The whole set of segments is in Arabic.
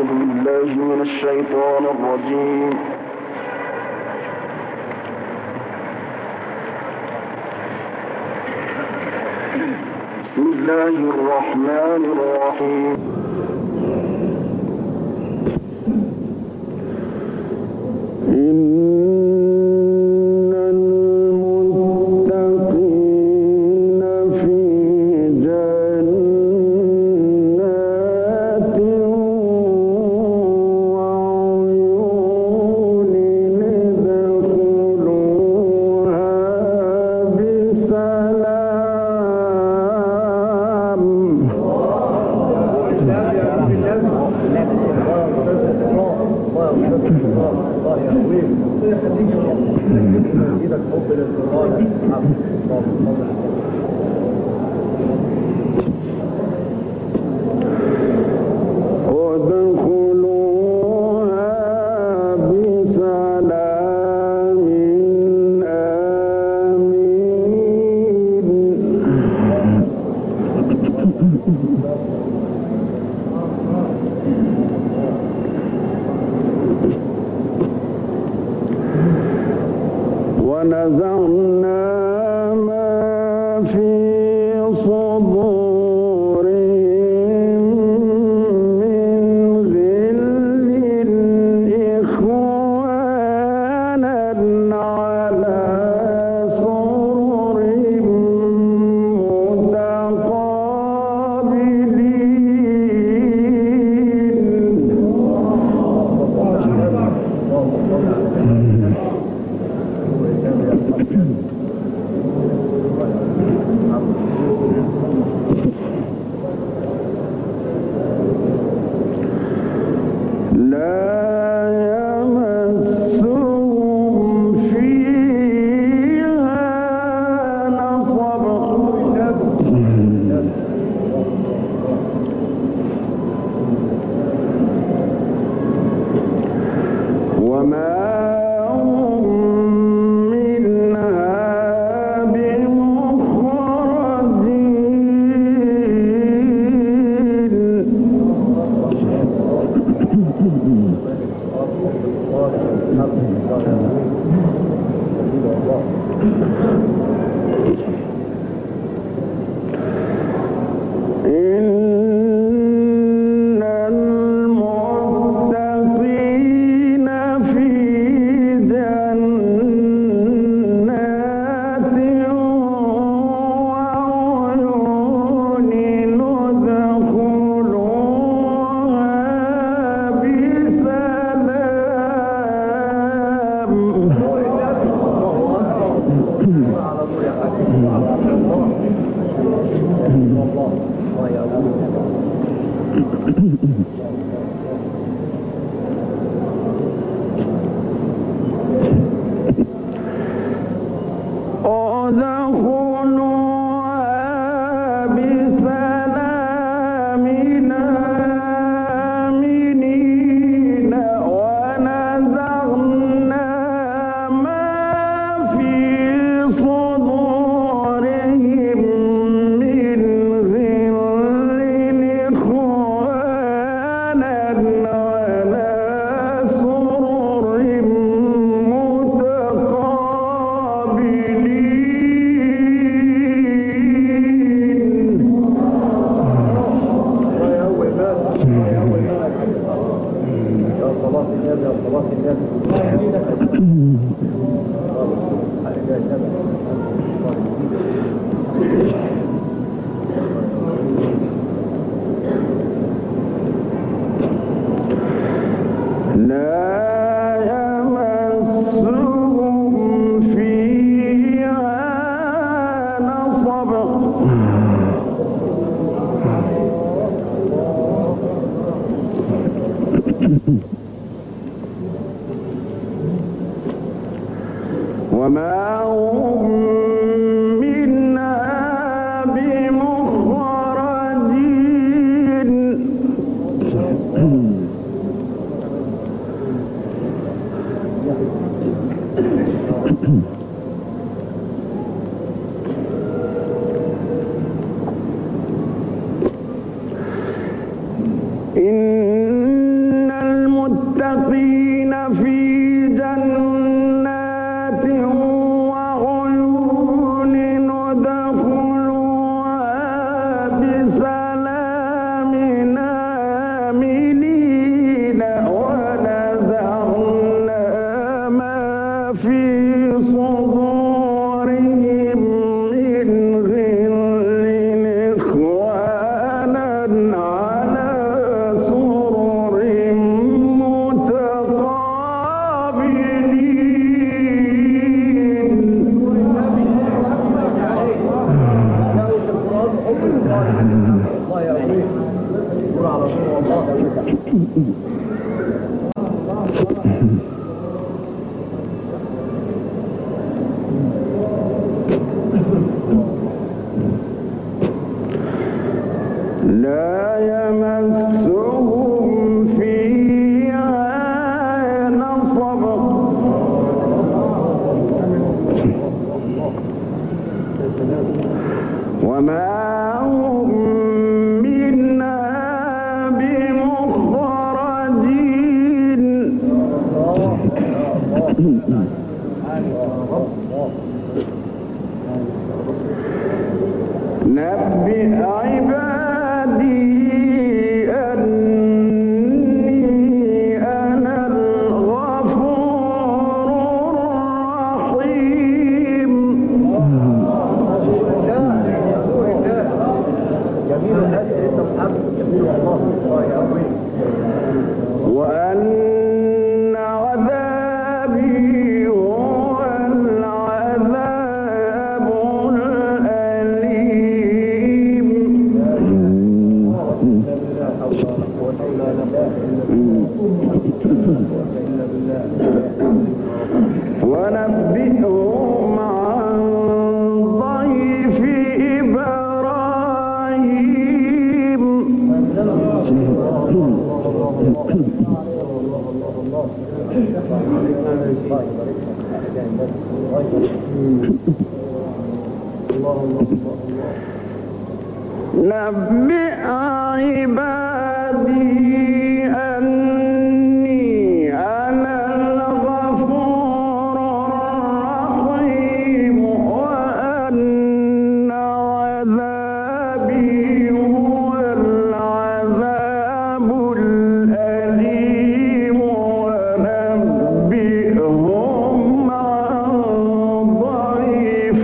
الشيطان الرجيم. بسم الله الرحمن الرحيم. ونزعنا ما في صدورهم من غل إخوانا على سرر وما هم منها بمخرجين. إن للمتقين في جنات وعيون ادخلوها بسلام آمنين ونزعنا ما في صدورهم من غل إخوانا على سرر لا يمسهم فيها نصب وما هم منها بمخرجين نبئ عبادي أني أنا الغفور الرحيم وأن عذابي هو العذاب الأليم ونبئهم عن ضيف إبراهيم نبئ عبادي أني أنا الغفور الرحيم وأن عذابي هو العذاب الأليم ونبئهم عن ضيف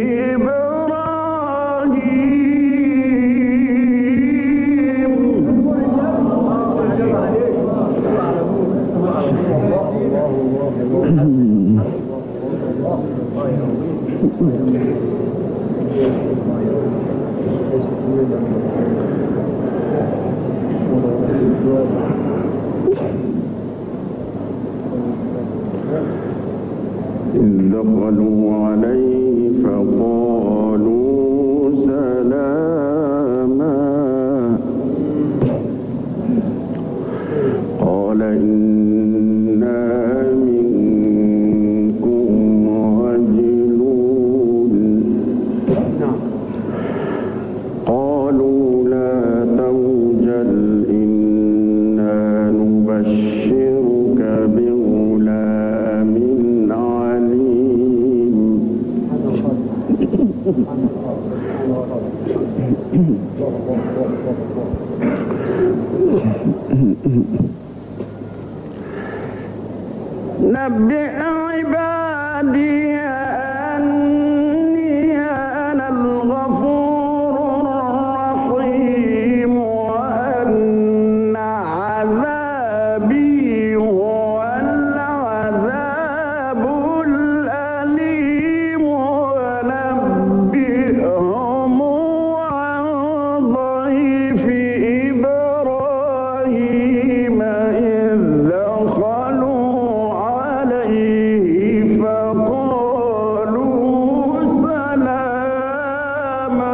إذ دخلوا عليه فقالوا سلاما قال إنا منكم وجلون قالوا لا توجل إنا نبشرك بغلام عليم نبئ عبادي أني أنا الغفور الرحيم وأن عذابي هو العذاب الأليم ونبئهم عن ضيف إبراهيم إذ دخلوا عليه فقالوا سلاما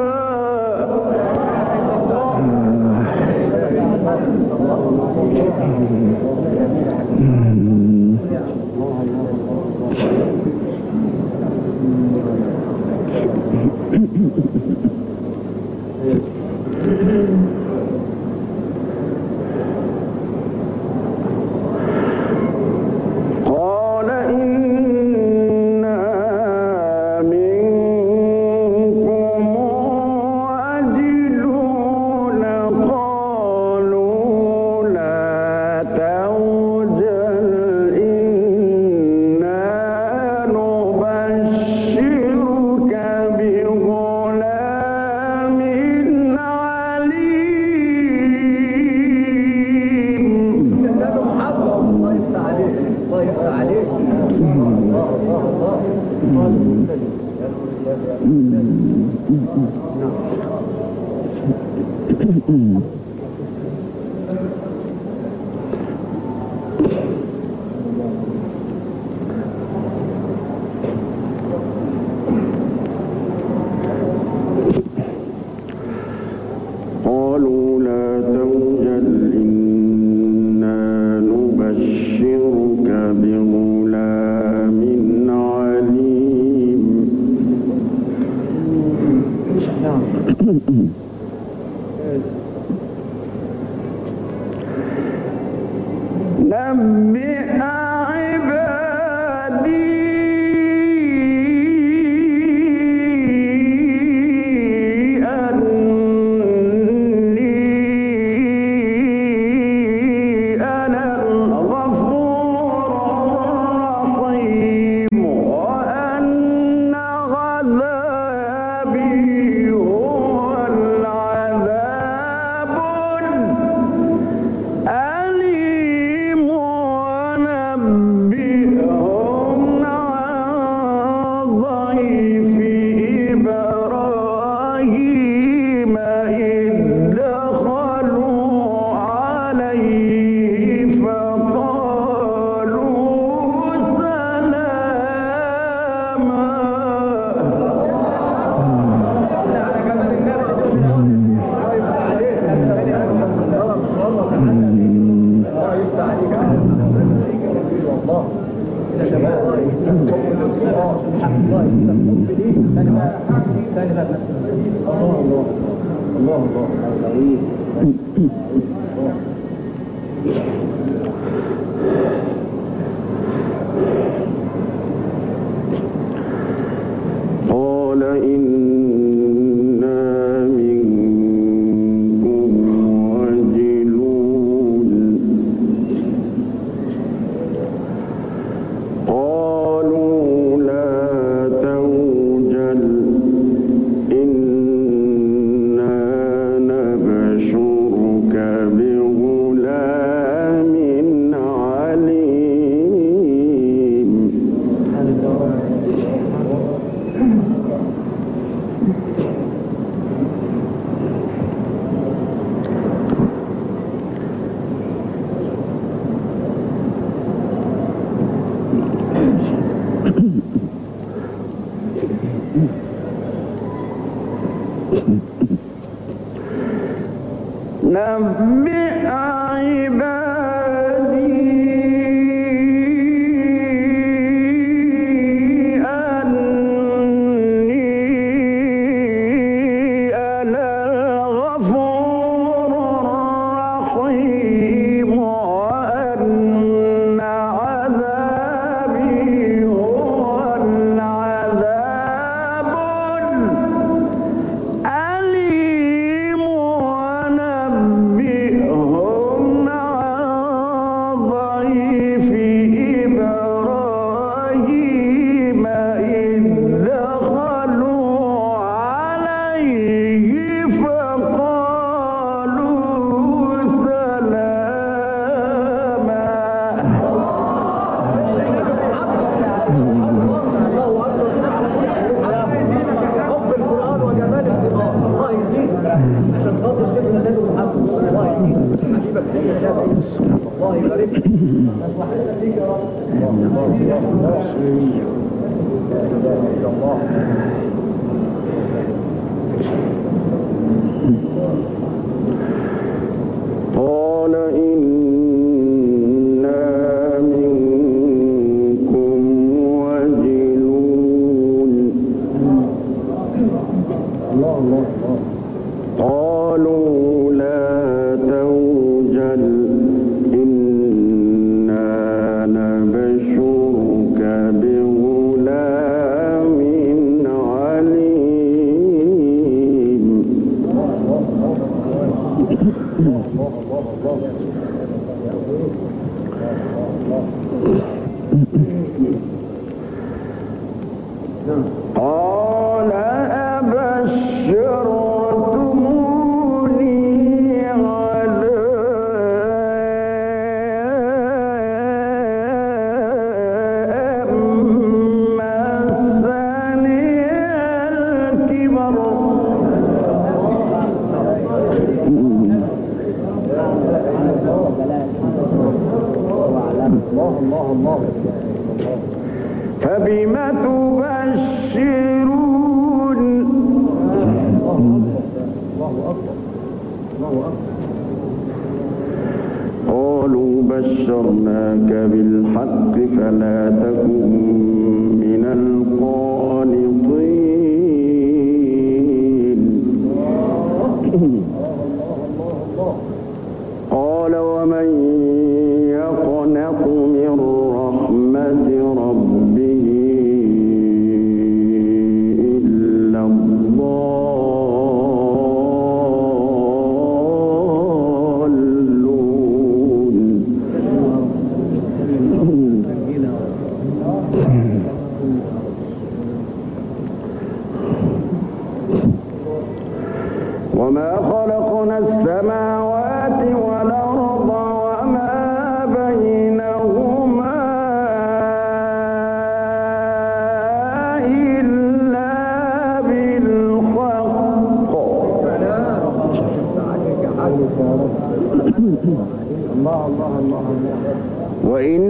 قالوا لا توجل إنا نبشرك بغلام عليم نبئ عبادي قال إنا منكم وجلون قالوا لا توجل إنا نبشرك بغلام عليم نبئ عبادي أني أنا الغفور الرحيم وأن عذابي هو العذاب الأليم ونبئهم عن ضيف إبراهيم إذ دخلوا عليه فقالوا قال إنا منكم وجلون قالوا لا توجل إنا نبشرك بغلام عليم قال أبشرتموني على مسني الكبر فبم تبشرون قالوا بشرناك بالحق فلا تكن من القانطين قال ومن يقنط من رحمة ربه إلا الضالون وما خلقنا السماوات والأرض وما بينهما إلا بالحق وإن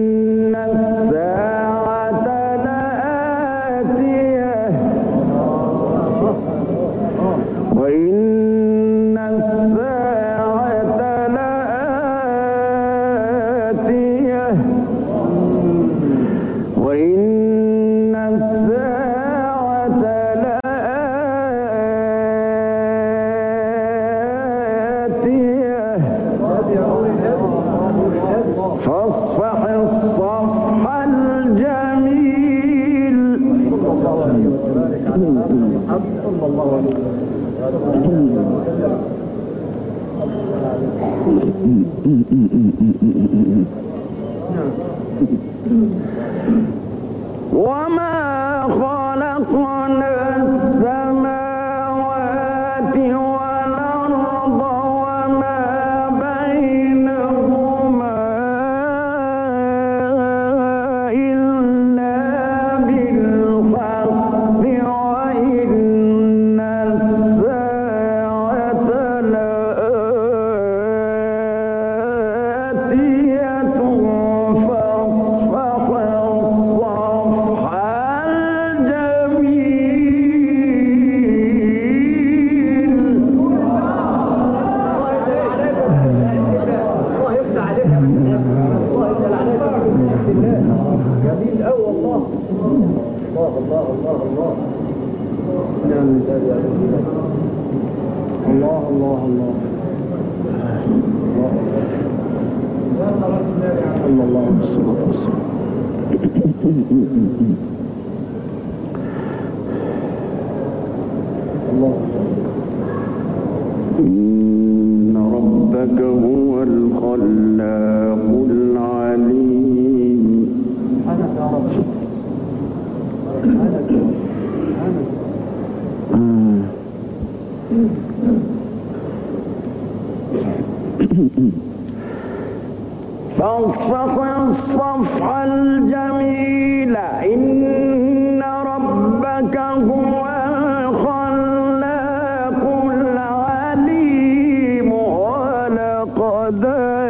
الساعة لآتية وإن الساعة لآتية وإن الساعة لآتية فاصفح الصفح الجميل وما خلقنا السماوات والأرض وما بينهما إلا بالحق وإن الساعة لآتية فاصفح الصفح إن ربك هو الخلاق العليم فاصفح الصفح الجميل إن ربك هو الخلاق العليم ولقد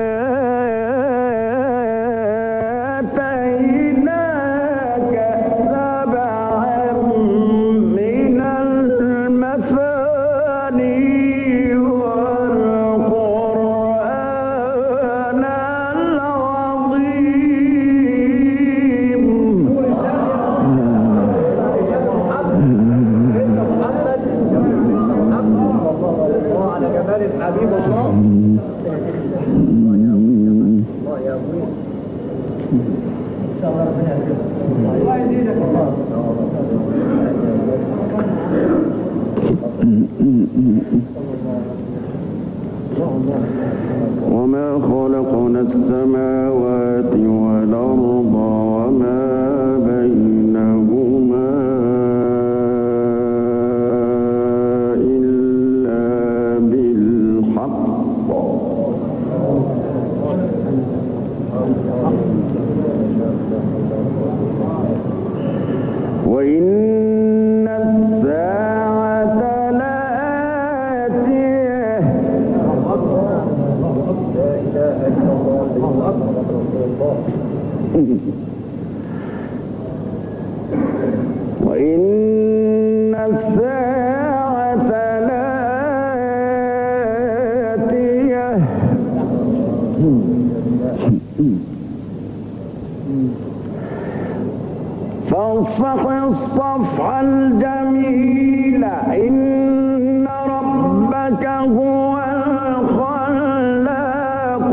آتيناك سبعا من المثاني والقرآن العظيم على جمال الحبيب الله يا ابوي ان شاء الله ربنا يهديك الله يزيدك وما خلقنا السماوات والأرض وما بينهما إلا بالحق وإن الساعة لآتية لا إله إلا الله فاصفح الصفح الجميل إن ربك هو الخلاق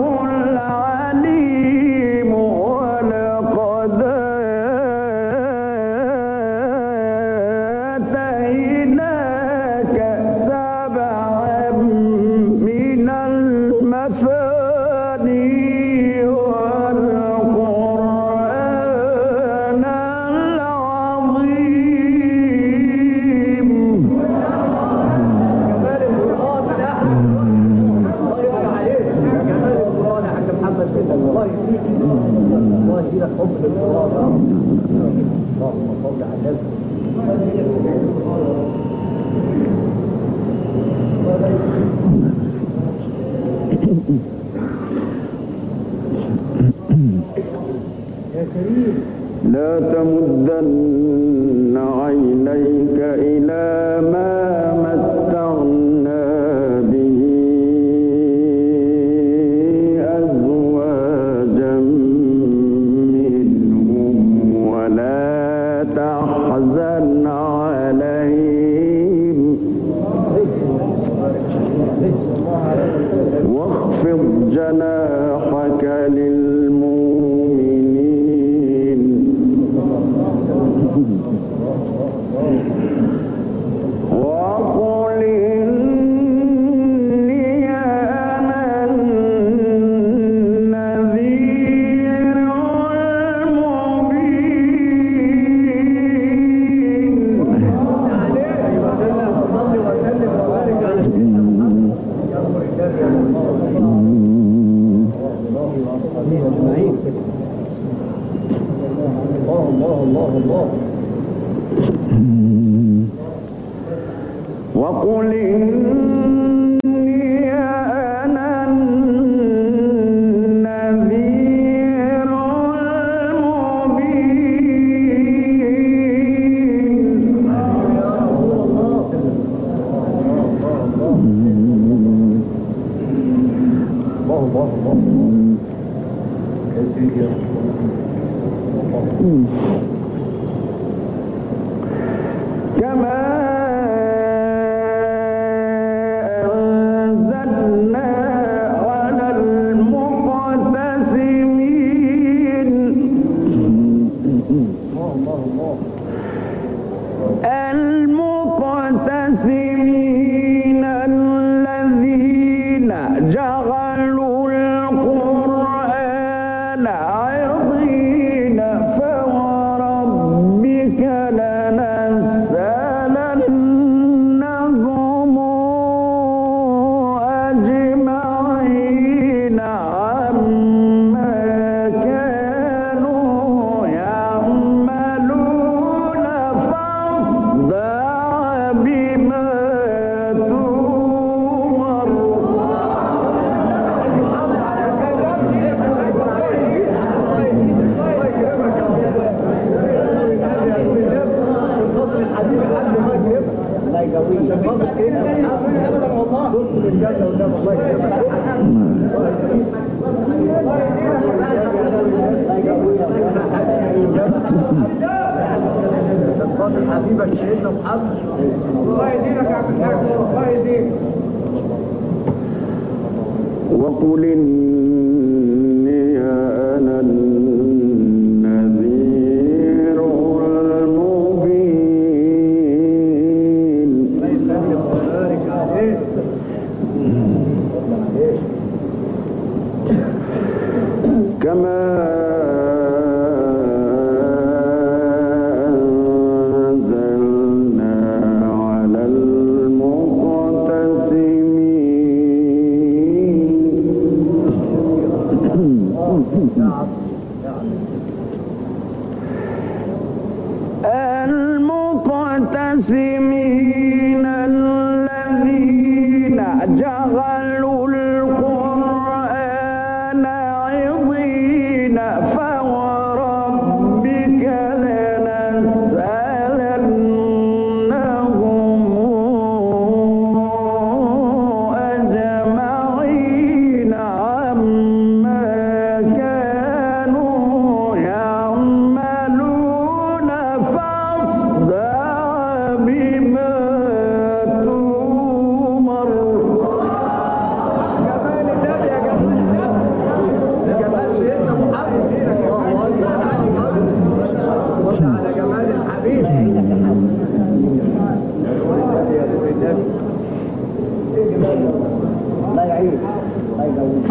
العليم ولقد آتيناك سبعا من المثاني والقرآن العظيم. كمال القرآن يا أحمد، الله يرضى عليك. كمال القرآن يا حاج محمد كده، الله يهديك، الله يهديك حب للقرآن. اللهم صل على النبي. يا كريم لا تمدن عينيك إلى ما متعنا به أزواجا منهم ولا تحزن عليهم واخفض جناحك للمؤمنين وقل إني أنا النذير المبين. صل وسلم وبارك على سيدنا محمد يا رب الكتاب يا الله اجمعين. الله الله الله الله. وقل إني أنا النذير المبين. يا رسول الله الله الله الله يا سيدي يا رسول الله. كما أنزلنا على المقتسمين المقتسمين الذين جعلوا القرآن عضين فوربك لنسألنهم أجمعين عما كانوا يعملون فاصدع بما تؤمر. حبيبك سيدنا محمد الله يدينك يا عبد الحاج الله يديك. وقل إني أنا النذير المبين. بارك عليك. كما أنزلنا على المقتسمين الذين جعلوا القرآن عضين فوربك لنسألنهم أجمعين عما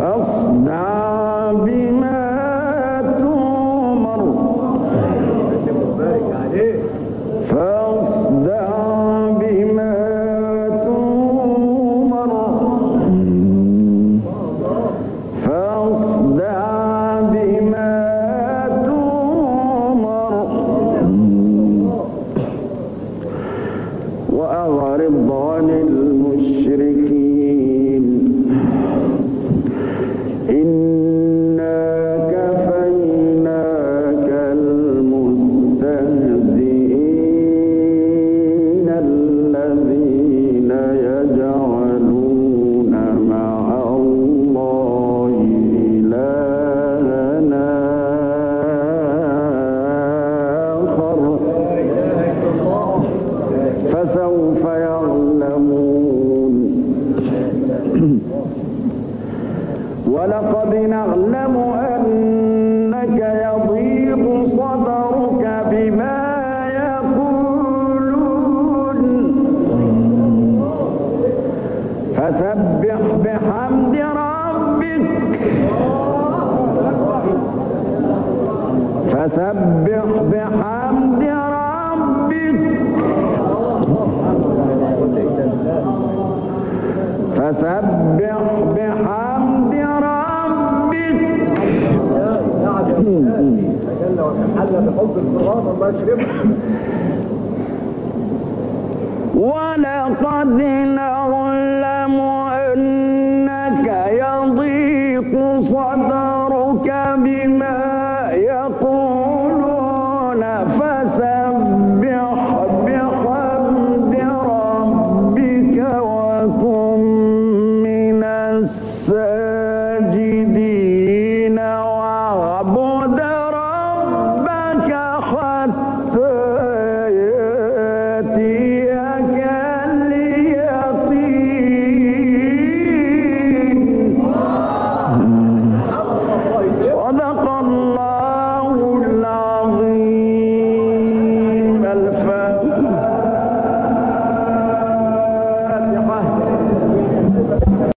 فاصدع بما تؤمر بارك عليه فاصدع بما تؤمر فاصدع بما تؤمر وأعرض عن المشركين إنا كفيناك المستهزئين الذين يجعلون مع الله إلهنا آخر فسوف يعلمون ولقد نعلم أنك يضيق صدرك بما يقولون فسبح بحمد ربك فسبح بحمد ربك فسبح بحمد ربك جل وتعالى بحب القرآن الله يكرمك ولقد نعلم أنك يضيق صدرك بما يقولون فسبح بحمد ربك وكن من الساجدين